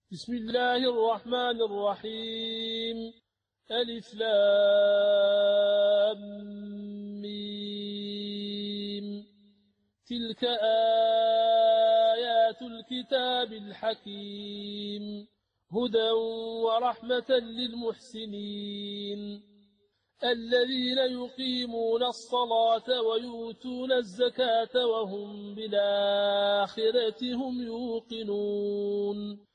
بسم الله الرحمن الرحيم. ألف لام ميم. تلك آيات الكتاب الحكيم، هدى ورحمة للمحسنين الذين يقيمون الصلاة ويؤتون الزكاة وهم بالآخرة هم يوقنون.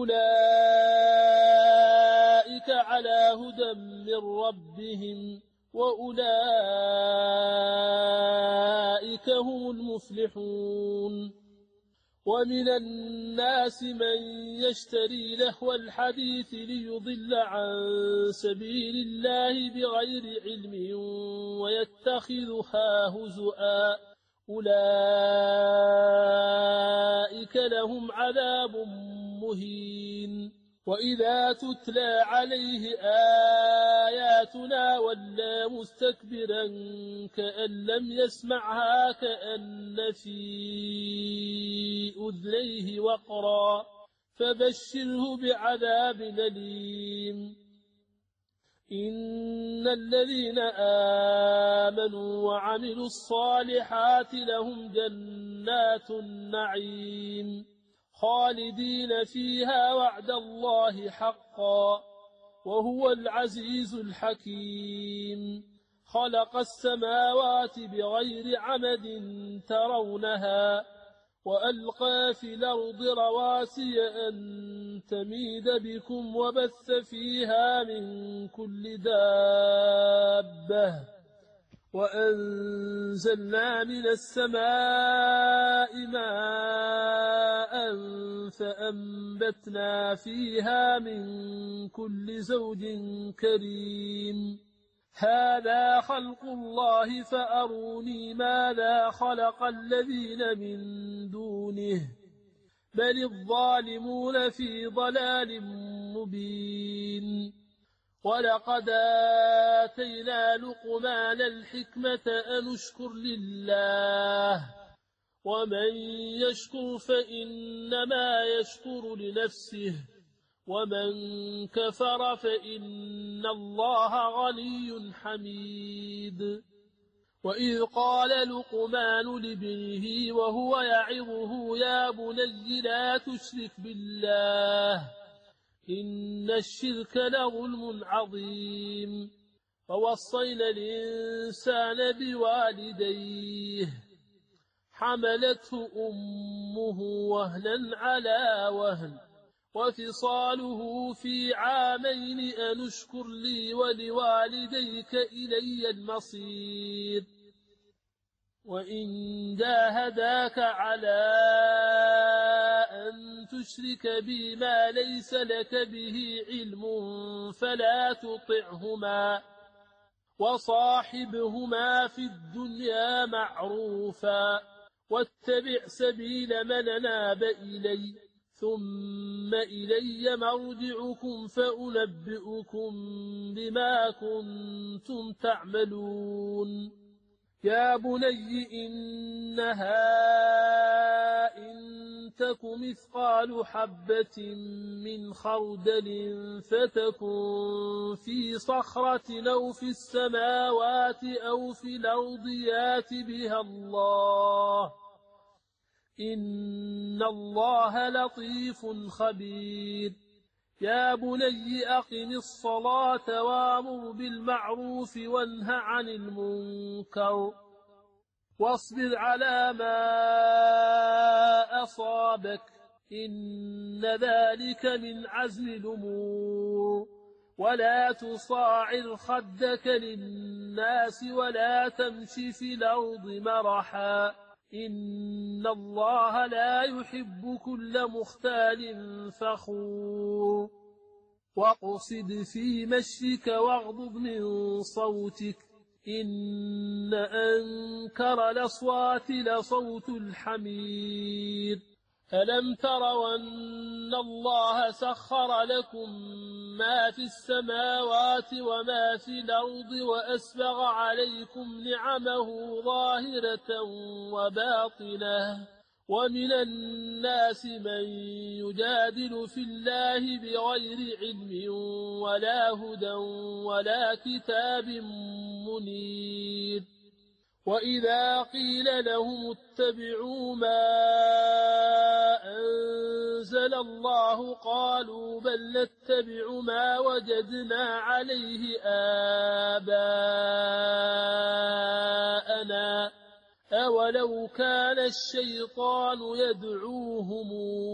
أولئك على هدى من ربهم وأولئك هم المفلحون. ومن الناس من يشتري لهو الحديث ليضل عن سبيل الله بغير علم ويتخذها هزؤا، أولئك لهم عذاب مهين. وإذا تتلى عليه آياتنا ولى مستكبرا كأن لم يسمعها كأن في أذنيه وقرا، فبشره بعذاب أليم. إن الذين آمنوا وعملوا الصالحات لهم جنات النعيم خالدين فيها وعد الله حقا، وهو العزيز الحكيم. خلق السماوات بغير عمد ترونها وألقى في الأرض رواسي أن تميد بكم وبث فيها من كل دابة، وأنزلنا من السماء ماء فأنبتنا فيها من كل زوج كريم. هذا خلق الله فأروني ماذا خلق الذين من دونه، بل الظالمون في ضلال مبين. ولقد آتينا لقمان الحكمة أن اشكر لله، ومن يشكر فإنما يشكر لنفسه، ومن كفر فإن الله غني حميد. وإذ قال لقمان لابنه وهو يعظه يا بني لا تشرك بالله إن الشرك لظلم عظيم. ووصينا الإنسان بوالديه حملته أمه وهنا على وهن وفصاله في عامين أن اشكر لي ولوالديك إلي المصير. وإن جاهداك على أن تشرك بي ما ليس لك به علم فلا تطعهما، وصاحبهما في الدنيا معروفا، واتبع سبيل من أناب إلي، ثم إلي مرجعكم فأنبئكم بما كنتم تعملون. يا بني إنها إن تك مثقال حبة من خردل فتكن في صخرة أو في السماوات أو في الأرض يات بها الله، إن الله لطيف خبير. يا بني أقم الصلاة وأمر بالمعروف وانه عن المنكر واصبر على ما أصابك، إن ذلك من عزم الأمور. ولا تصاعر خدك للناس ولا تمش في الأرض مرحا، إن الله لا يحب كل مختال فخور. واقصد في مشيك واغضض من صوتك، إن أنكر الأصوات لصوت الحمير. ألم تروا أن الله سخر لكم ما في السماوات وما في الأرض وأسبغ عليكم نعمه ظاهرة وباطنة ومن الناس من يجادل في الله بغير علم ولا هدى ولا كتاب منير وإذا قيل لهم اتبعوا ما أنزل الله قالوا بل نتبع ما وجدنا عليه آباءنا أولو كان الشيطان يدعوهم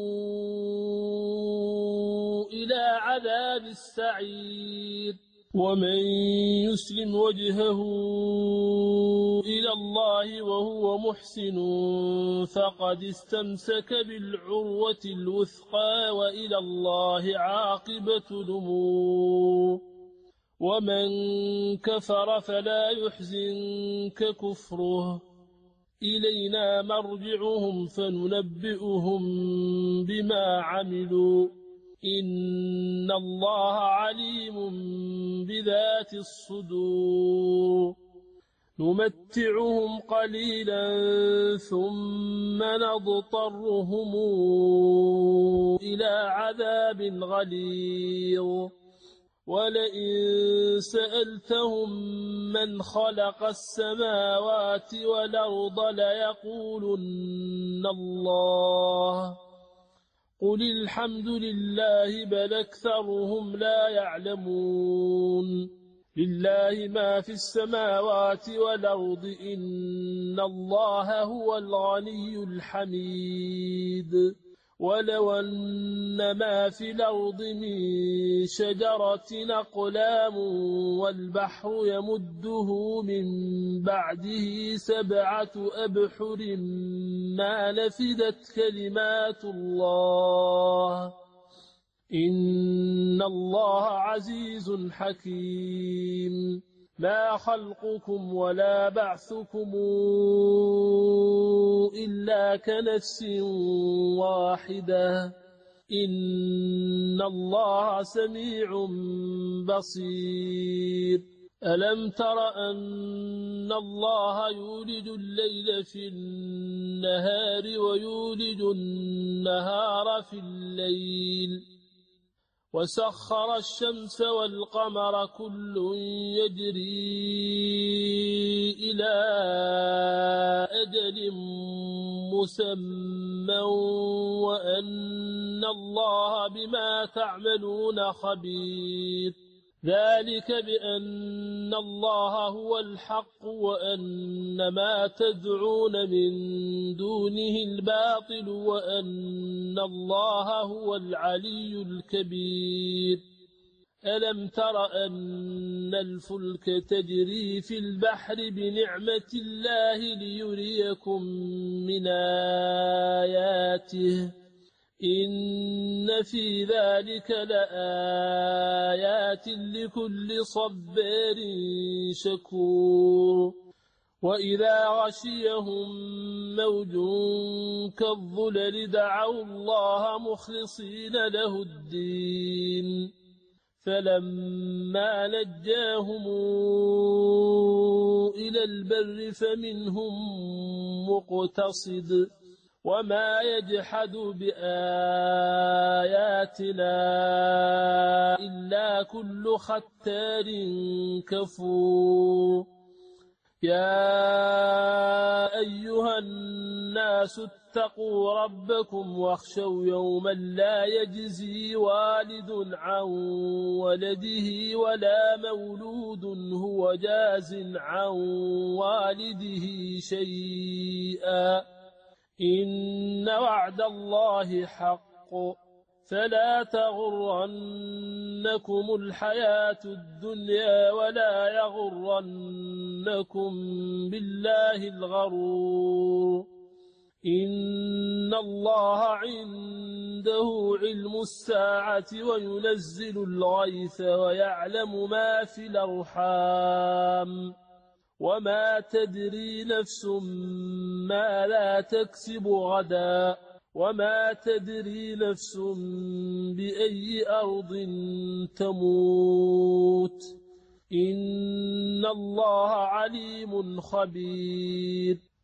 إلى عذاب السعير ومن يسلم وجهه إلى الله وهو محسن فقد استمسك بالعروة الوثقى وإلى الله عاقبة الأمور ومن كفر فلا يحزنك كفره إلينا مرجعهم فننبئهم بما عملوا إن الله عليم بذات الصدور نمتعهم قليلا ثم نضطرهم إلى عذاب غليظ ولئن سألتهم من خلق السماوات والأرض ليقولن الله قل الحمد لله بل أكثرهم لا يعلمون لله ما في السماوات والأرض إن الله هو الغني الحميد ولو أن ما في الأرض من شجرة أقلام والبحر يمده من بعده 7 أبحر ما نفدت كلمات الله إن الله عزيز حكيم ما خلقكم ولا بعثكم إلا كنفس واحدة إن الله سميع بصير ألم تر أن الله يولج الليل في النهار ويولج النهار في الليل وسخر الشمس والقمر كل يجري إلى أجل مسمى وأن الله بما تعملون خبير ذلك بأن الله هو الحق وأن ما تدعون من دونه الباطل وأن الله هو العلي الكبير ألم تر أن الفلك تجري في البحر بنعمة الله ليريكم من آياته إن في ذلك لآيات لكل صبار شكور وإذا غشيهم موج كالظلل دعوا الله مخلصين له الدين فلما نجاهم إلى البر فمنهم مقتصد وما يجحد بآياتنا إلا كل ختار كفور يا أيها الناس اتقوا ربكم واخشوا يوما لا يجزي والد عن ولده ولا مولود هو جاز عن والده شيئا إن وعد الله حق فلا تغرنكم الحياة الدنيا ولا يغرنكم بالله الغرور إن الله عنده علم الساعة وينزل الغيث ويعلم ما في الأرحام وما تدري نفس ما لا تكسب غدا وما تدري نفس بأي أرض تموت إن الله عليم خبير